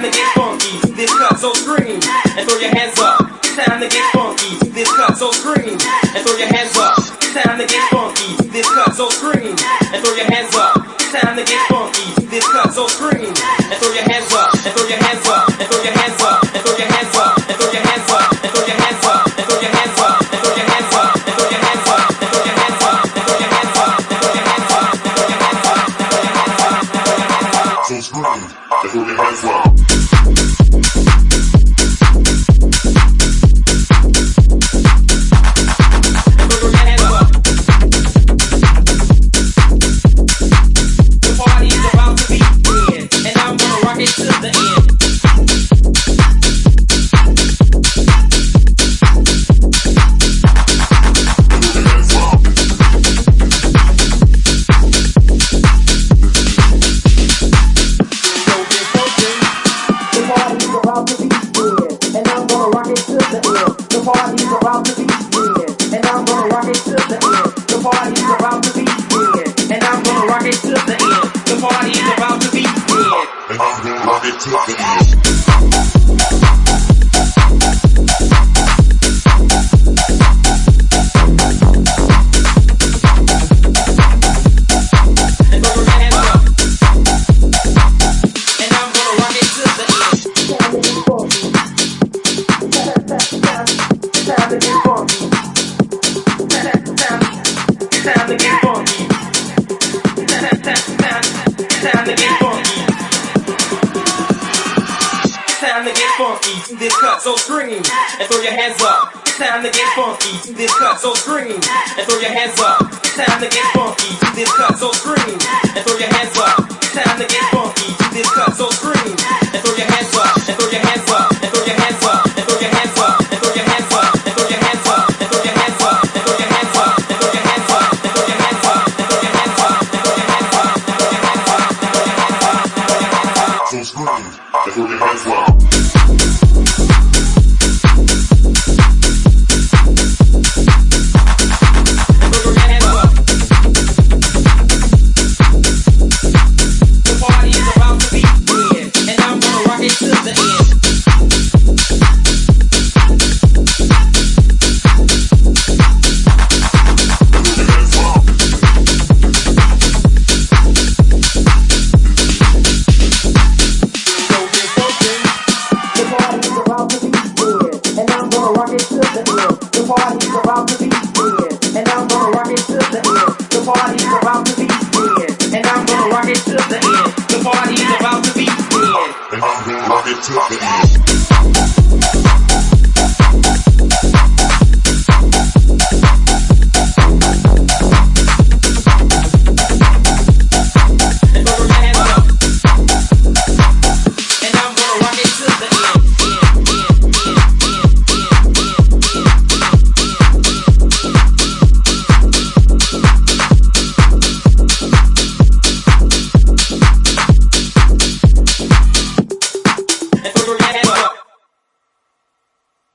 time to get funky to this cut, so scream and throw your hands up. It's time to get funky to this cut, so scream and throw your hands up. It's time to get funky to this cut, so scream and throw your hands up. It's time to get funky to this cut, so scream and throw your hands up, and throw your hands up, and throw your hands up, and throw your hands up, and throw your hands up, and throw your hands up, and throw your hands up, and throw your hands up, and throw your hands up, and throw your hands up, and throw your hands up, and throw your hands up, and throw your hands up, and throw your hands up, and throw your hands up. So scream and throw your hands up. This cut, so scream and throw your hands up. It's time to get funky to this cut, so scream and throw your hands up. It's time to get funky to this cut, so scream and throw your hands up. It's time to get funky to this cut, so scream and throw your hands up, and throw your hands up, and throw your hands up, and throw your hands up, and throw your hands up, and throw your hands up, and throw your hands up, and throw your hands up, and throw your hands up, and throw your hands up, and throw your hands up, and throw your hands up, and throw your hands up, and throw your hands up, and throw your hands up. So scream and throw your hands up. And I'm gonna rock it to the end.